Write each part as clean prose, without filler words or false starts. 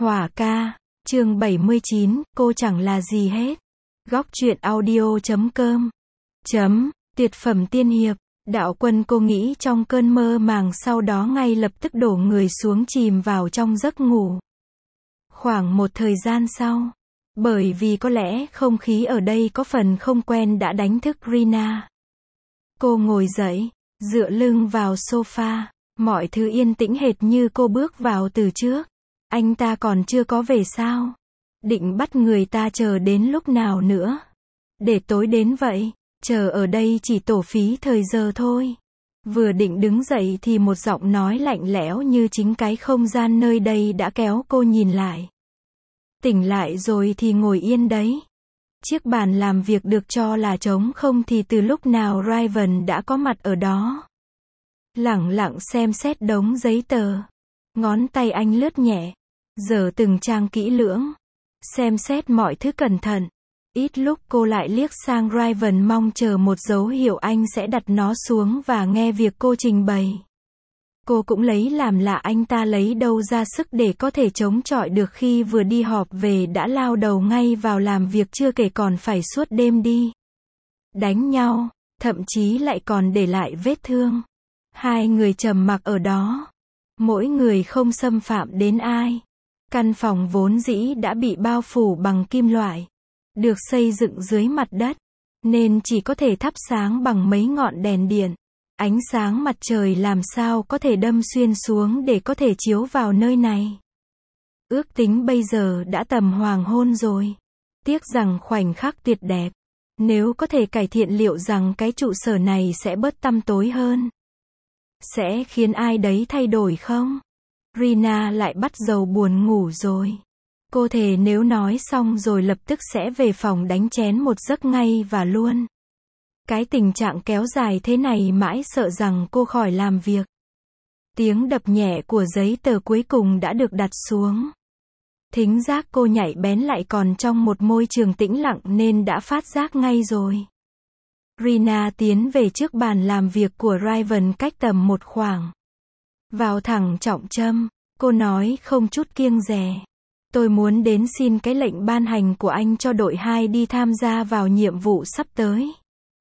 Hỏa ca, chương 79, cô chẳng là gì hết. Góc truyện audio.com. Tuyệt phẩm tiên hiệp. Đạo Quân cô nghĩ trong cơn mơ màng, sau đó ngay lập tức đổ người xuống chìm vào trong giấc ngủ. Khoảng một thời gian sau, bởi vì có lẽ không khí ở đây có phần không quen đã đánh thức Rina. Cô ngồi dậy, dựa lưng vào sofa, mọi thứ yên tĩnh hệt như cô bước vào từ trước. Anh ta còn chưa có về sao? Định bắt người ta chờ đến lúc nào nữa? Để tối đến vậy, chờ ở đây chỉ tổ phí thời giờ thôi. Vừa định đứng dậy thì một giọng nói lạnh lẽo như chính cái không gian nơi đây đã kéo cô nhìn lại. Tỉnh lại rồi thì ngồi yên đấy. Chiếc bàn làm việc được cho là trống không thì từ lúc nào Raven đã có mặt ở đó. Lẳng lặng xem xét đống giấy tờ. Ngón tay anh lướt nhẹ, dở từng trang kỹ lưỡng, xem xét mọi thứ cẩn thận. Ít lúc cô lại liếc sang Raven mong chờ một dấu hiệu anh sẽ đặt nó xuống và nghe việc cô trình bày. Cô cũng lấy làm lạ anh ta lấy đâu ra sức để có thể chống chọi được khi vừa đi họp về đã lao đầu ngay vào làm việc, chưa kể còn phải suốt đêm đi đánh nhau, thậm chí lại còn để lại vết thương. Hai người trầm mặc ở đó, mỗi người không xâm phạm đến ai. Căn phòng vốn dĩ đã bị bao phủ bằng kim loại, được xây dựng dưới mặt đất, nên chỉ có thể thắp sáng bằng mấy ngọn đèn điện. Ánh sáng mặt trời làm sao có thể đâm xuyên xuống để có thể chiếu vào nơi này. Ước tính bây giờ đã tầm hoàng hôn rồi. Tiếc rằng khoảnh khắc tuyệt đẹp. Nếu có thể cải thiện liệu rằng cái trụ sở này sẽ bớt tăm tối hơn. Sẽ khiến ai đấy thay đổi không? Rina lại bắt đầu buồn ngủ rồi. Cô thề nếu nói xong rồi lập tức sẽ về phòng đánh chén một giấc ngay và luôn. Cái tình trạng kéo dài thế này mãi sợ rằng cô khỏi làm việc. Tiếng đập nhẹ của giấy tờ cuối cùng đã được đặt xuống. Thính giác cô nhạy bén lại còn trong một môi trường tĩnh lặng nên đã phát giác ngay rồi. Rina tiến về trước bàn làm việc của Raven cách tầm một khoảng. Vào thẳng trọng châm, cô nói không chút kiêng dè. Tôi muốn đến xin cái lệnh ban hành của anh cho đội 2 đi tham gia vào nhiệm vụ sắp tới.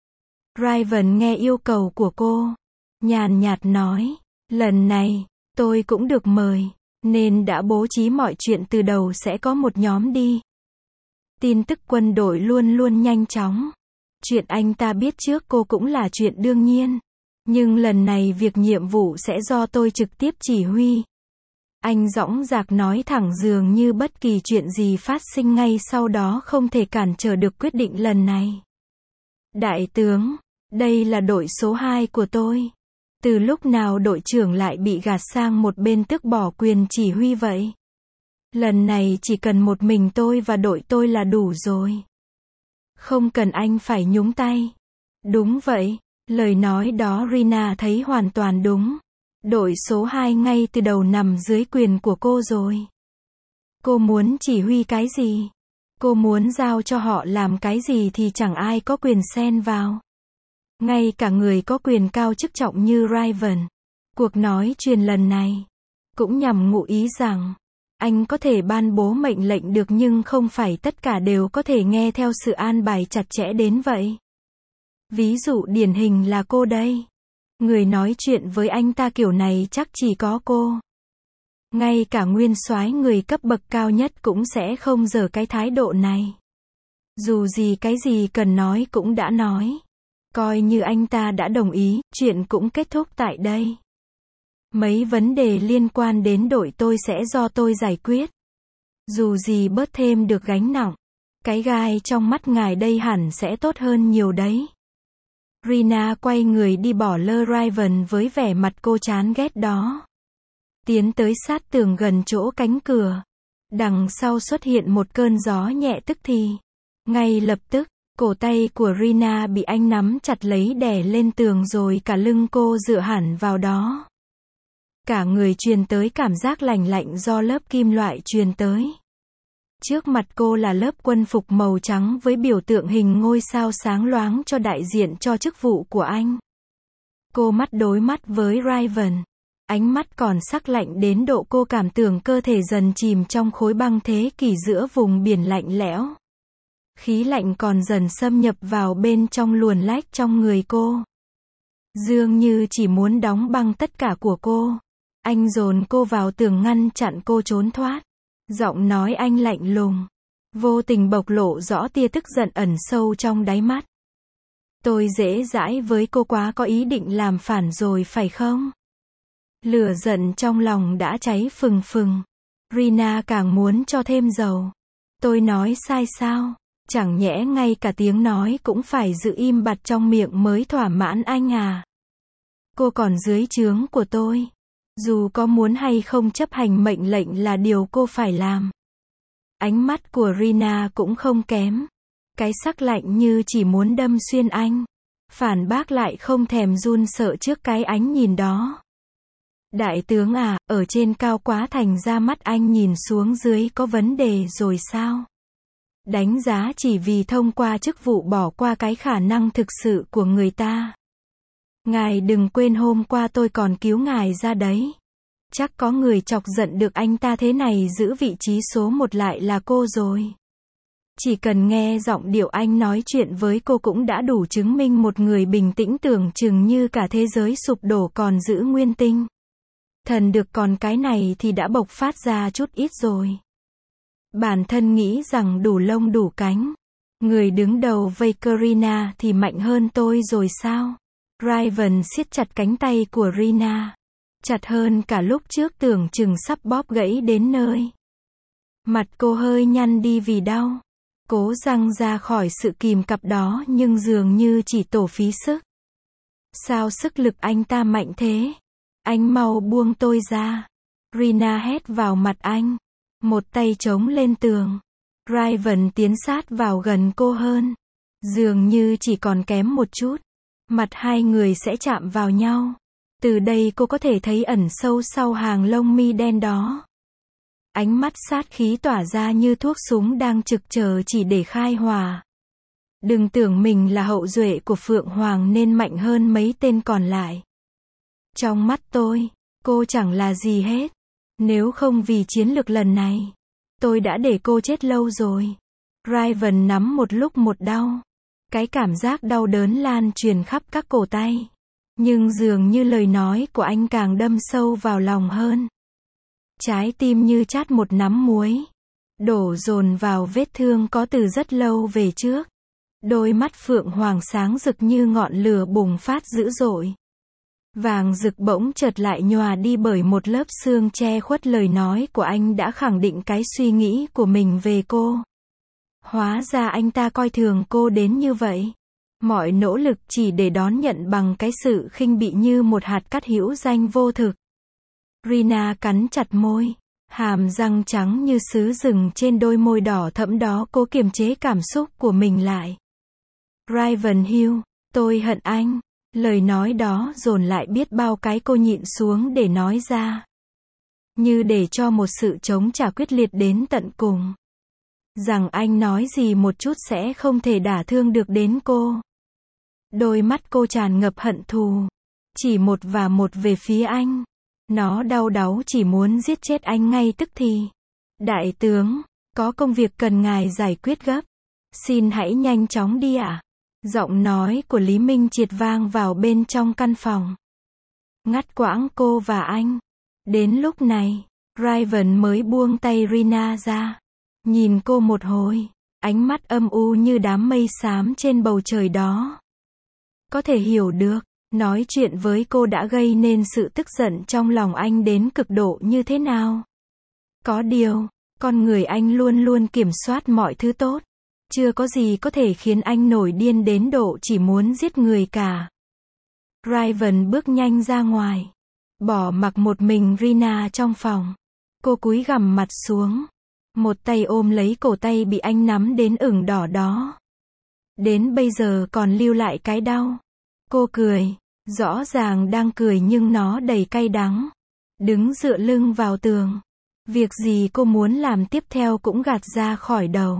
Raven nghe yêu cầu của cô, nhàn nhạt nói, lần này, tôi cũng được mời, nên đã bố trí mọi chuyện từ đầu sẽ có một nhóm đi. Tin tức quân đội luôn luôn nhanh chóng. Chuyện anh ta biết trước cô cũng là chuyện đương nhiên. Nhưng lần này việc nhiệm vụ sẽ do tôi trực tiếp chỉ huy. Anh dõng dạc nói thẳng dường như bất kỳ chuyện gì phát sinh ngay sau đó không thể cản trở được quyết định lần này. Đại tướng, đây là đội số 2 của tôi. Từ lúc nào đội trưởng lại bị gạt sang một bên tước bỏ quyền chỉ huy vậy? Lần này chỉ cần một mình tôi và đội tôi là đủ rồi. Không cần anh phải nhúng tay. Đúng vậy, lời nói đó Rina thấy hoàn toàn đúng. Đội số 2 ngay từ đầu nằm dưới quyền của cô rồi. Cô muốn chỉ huy cái gì? Cô muốn giao cho họ làm cái gì thì chẳng ai có quyền xen vào. Ngay cả người có quyền cao chức trọng như Raven. Cuộc nói chuyện lần này cũng nhằm ngụ ý rằng anh có thể ban bố mệnh lệnh được nhưng không phải tất cả đều có thể nghe theo sự an bài chặt chẽ đến vậy. Ví dụ điển hình là cô đây. Người nói chuyện với anh ta kiểu này chắc chỉ có cô. Ngay cả nguyên soái người cấp bậc cao nhất cũng sẽ không giở cái thái độ này. Dù gì cái gì cần nói cũng đã nói. Coi như anh ta đã đồng ý, chuyện cũng kết thúc tại đây. Mấy vấn đề liên quan đến đội tôi sẽ do tôi giải quyết. Dù gì bớt thêm được gánh nặng. Cái gai trong mắt ngài đây hẳn sẽ tốt hơn nhiều đấy. Rina quay người đi bỏ lơ Raven với vẻ mặt cô chán ghét đó. Tiến tới sát tường gần chỗ cánh cửa. Đằng sau xuất hiện một cơn gió nhẹ tức thì. Ngay lập tức, cổ tay của Rina bị anh nắm chặt lấy đè lên tường rồi cả lưng cô dựa hẳn vào đó. Cả người truyền tới cảm giác lành lạnh do lớp kim loại truyền tới. Trước mặt cô là lớp quân phục màu trắng với biểu tượng hình ngôi sao sáng loáng cho đại diện cho chức vụ của anh. Cô mắt đối mắt với Raven. Ánh mắt còn sắc lạnh đến độ cô cảm tưởng cơ thể dần chìm trong khối băng thế kỷ giữa vùng biển lạnh lẽo. Khí lạnh còn dần xâm nhập vào bên trong luồn lách trong người cô. Dường như chỉ muốn đóng băng tất cả của cô. Anh dồn cô vào tường ngăn chặn cô trốn thoát. Giọng nói anh lạnh lùng, vô tình bộc lộ rõ tia tức giận ẩn sâu trong đáy mắt. Tôi dễ dãi với cô quá, có ý định làm phản rồi phải không? Lửa giận trong lòng đã cháy phừng phừng. Rina càng muốn cho thêm dầu. Tôi nói sai sao? Chẳng nhẽ ngay cả tiếng nói cũng phải giữ im bặt trong miệng mới thỏa mãn anh à? Cô còn dưới trướng của tôi. Dù có muốn hay không chấp hành mệnh lệnh là điều cô phải làm. Ánh mắt của Rina cũng không kém. Cái sắc lạnh như chỉ muốn đâm xuyên anh. Phản bác lại không thèm run sợ trước cái ánh nhìn đó. Đại tướng à, ở trên cao quá thành ra mắt anh nhìn xuống dưới có vấn đề rồi sao? Đánh giá chỉ vì thông qua chức vụ bỏ qua cái khả năng thực sự của người ta. Ngài đừng quên hôm qua tôi còn cứu ngài ra đấy. Chắc có người chọc giận được anh ta, thế này giữ vị trí số 1 lại là cô rồi. Chỉ cần nghe giọng điệu anh nói chuyện với cô cũng đã đủ chứng minh một người bình tĩnh tưởng chừng như cả thế giới sụp đổ còn giữ nguyên tinh. Thần được, còn cái này thì đã bộc phát ra chút ít rồi. Bản thân nghĩ rằng đủ lông đủ cánh. Người đứng đầu vây Rina thì mạnh hơn tôi rồi sao? Raven siết chặt cánh tay của Rina. Chặt hơn cả lúc trước, tưởng chừng sắp bóp gãy đến nơi. Mặt cô hơi nhăn đi vì đau. Cố răng ra khỏi sự kìm cặp đó nhưng dường như chỉ tổ phí sức. Sao sức lực anh ta mạnh thế? Anh mau buông tôi ra. Rina hét vào mặt anh. Một tay chống lên tường. Raven tiến sát vào gần cô hơn. Dường như chỉ còn kém một chút. Mặt hai người sẽ chạm vào nhau. Từ đây cô có thể thấy ẩn sâu sau hàng lông mi đen đó. Ánh mắt sát khí tỏa ra như thuốc súng đang trực chờ chỉ để khai hỏa. Đừng tưởng mình là hậu duệ của Phượng Hoàng nên mạnh hơn mấy tên còn lại. Trong mắt tôi, cô chẳng là gì hết. Nếu không vì chiến lược lần này, tôi đã để cô chết lâu rồi. Raven nắm một lúc một đau. Cái cảm giác đau đớn lan truyền khắp các cổ tay. Nhưng dường như lời nói của anh càng đâm sâu vào lòng hơn. Trái tim như chát một nắm muối. Đổ dồn vào vết thương có từ rất lâu về trước. Đôi mắt Phượng Hoàng sáng rực như ngọn lửa bùng phát dữ dội. Vàng rực bỗng chợt lại nhòa đi bởi một lớp sương che khuất lời nói của anh đã khẳng định cái suy nghĩ của mình về cô. Hóa ra anh ta coi thường cô đến như vậy. Mọi nỗ lực chỉ để đón nhận bằng cái sự khinh bỉ như một hạt cát hữu danh vô thực. Rina cắn chặt môi. Hàm răng trắng như sứ rừng trên đôi môi đỏ thẫm đó cố kiềm chế cảm xúc của mình lại. Ravenhill, tôi hận anh. Lời nói đó dồn lại biết bao cái cô nhịn xuống để nói ra. Như để cho một sự chống trả quyết liệt đến tận cùng. Rằng anh nói gì một chút sẽ không thể đả thương được đến cô. Đôi mắt cô tràn ngập hận thù. Chỉ một và một về phía anh. Nó đau đáu chỉ muốn giết chết anh ngay tức thì. Đại tướng, có công việc cần ngài giải quyết gấp. Xin hãy nhanh chóng đi ạ. Giọng nói của Lý Minh Triệt vang vào bên trong căn phòng. Ngắt quãng cô và anh. Đến lúc này, Raven mới buông tay Rina ra. Nhìn cô một hồi, ánh mắt âm u như đám mây xám trên bầu trời đó. Có thể hiểu được, nói chuyện với cô đã gây nên sự tức giận trong lòng anh đến cực độ như thế nào. Có điều, con người anh luôn luôn kiểm soát mọi thứ tốt. Chưa có gì có thể khiến anh nổi điên đến độ chỉ muốn giết người cả. Raven bước nhanh ra ngoài. Bỏ mặc một mình Rina trong phòng. Cô cúi gằm mặt xuống. Một tay ôm lấy cổ tay bị anh nắm đến ửng đỏ đó. Đến bây giờ còn lưu lại cái đau. Cô cười. Rõ ràng đang cười nhưng nó đầy cay đắng. Đứng dựa lưng vào tường. Việc gì cô muốn làm tiếp theo cũng gạt ra khỏi đầu.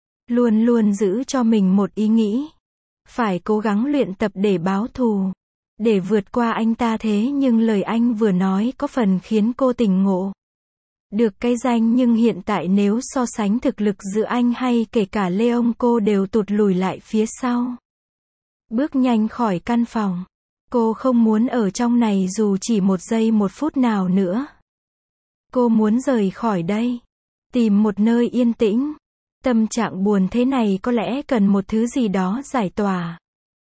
Luôn luôn giữ cho mình một ý nghĩ. Phải cố gắng luyện tập để báo thù. để vượt qua anh ta, thế nhưng lời anh vừa nói có phần khiến cô tỉnh ngộ. Được cái danh nhưng hiện tại nếu so sánh thực lực giữa anh hay kể cả Leon, cô đều tụt lùi lại phía sau. Bước nhanh khỏi căn phòng. Cô không muốn ở trong này dù chỉ 1 giây 1 phút nào nữa. Cô muốn rời khỏi đây. Tìm một nơi yên tĩnh. Tâm trạng buồn thế này có lẽ cần một thứ gì đó giải tỏa.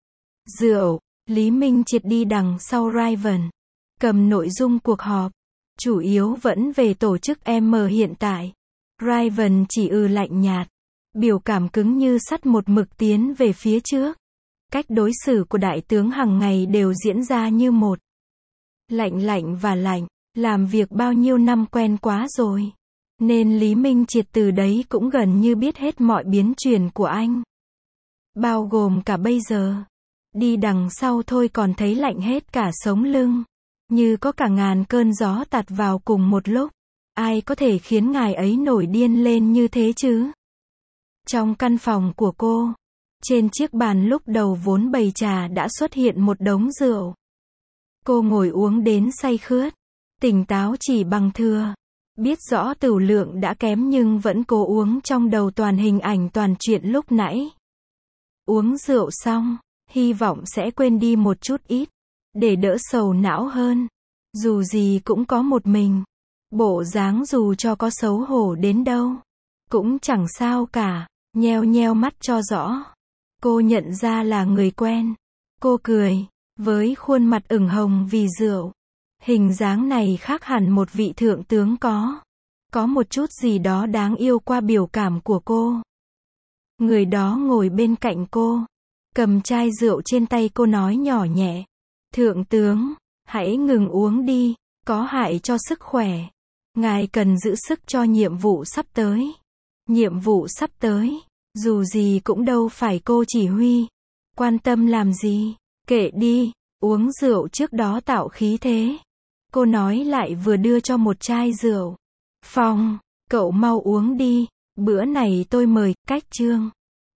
Rượu. Lý Minh Triệt đi đằng sau Raven. Cầm nội dung cuộc họp. Chủ yếu vẫn về tổ chức M hiện tại. Raven chỉ lạnh nhạt. Biểu cảm cứng như sắt, một mực tiến về phía trước. Cách đối xử của đại tướng hàng ngày đều diễn ra như một. Lạnh và lạnh. Làm việc bao nhiêu năm quen quá rồi. Nên Lý Minh Triệt từ đấy cũng gần như biết hết mọi biến chuyển của anh. Bao gồm cả bây giờ. Đi đằng sau thôi còn thấy lạnh hết cả sống lưng. Như có cả ngàn cơn gió tạt vào cùng một lúc. Ai có thể khiến ngài ấy nổi điên lên như thế chứ? Trong căn phòng của cô, trên chiếc bàn lúc đầu vốn bày trà đã xuất hiện một đống rượu. Cô ngồi uống đến say khướt. Tỉnh táo chỉ bằng thừa. Biết rõ tửu lượng đã kém nhưng vẫn cố uống, trong đầu toàn hình ảnh toàn chuyện lúc nãy. Uống rượu xong, hy vọng sẽ quên đi một chút ít. Để đỡ sầu não hơn. Dù gì cũng có một mình. Bộ dáng dù cho có xấu hổ đến đâu cũng chẳng sao cả. Nheo mắt cho rõ. Cô nhận ra là người quen. Cô cười. Với khuôn mặt ửng hồng vì rượu. Hình dáng này khác hẳn một vị thượng tướng có. Có một chút gì đó đáng yêu qua biểu cảm của cô. Người đó ngồi bên cạnh cô. Cầm chai rượu trên tay cô nói nhỏ nhẹ. Thượng tướng, hãy ngừng uống đi. Có hại cho sức khỏe. Ngài cần giữ sức cho nhiệm vụ sắp tới. Nhiệm vụ sắp tới. Dù gì cũng đâu phải cô chỉ huy. Quan tâm làm gì. Kệ đi. Uống rượu trước đó tạo khí thế. Cô nói lại vừa đưa cho một chai rượu. Phong, cậu mau uống đi. Bữa này tôi mời. Cách chương.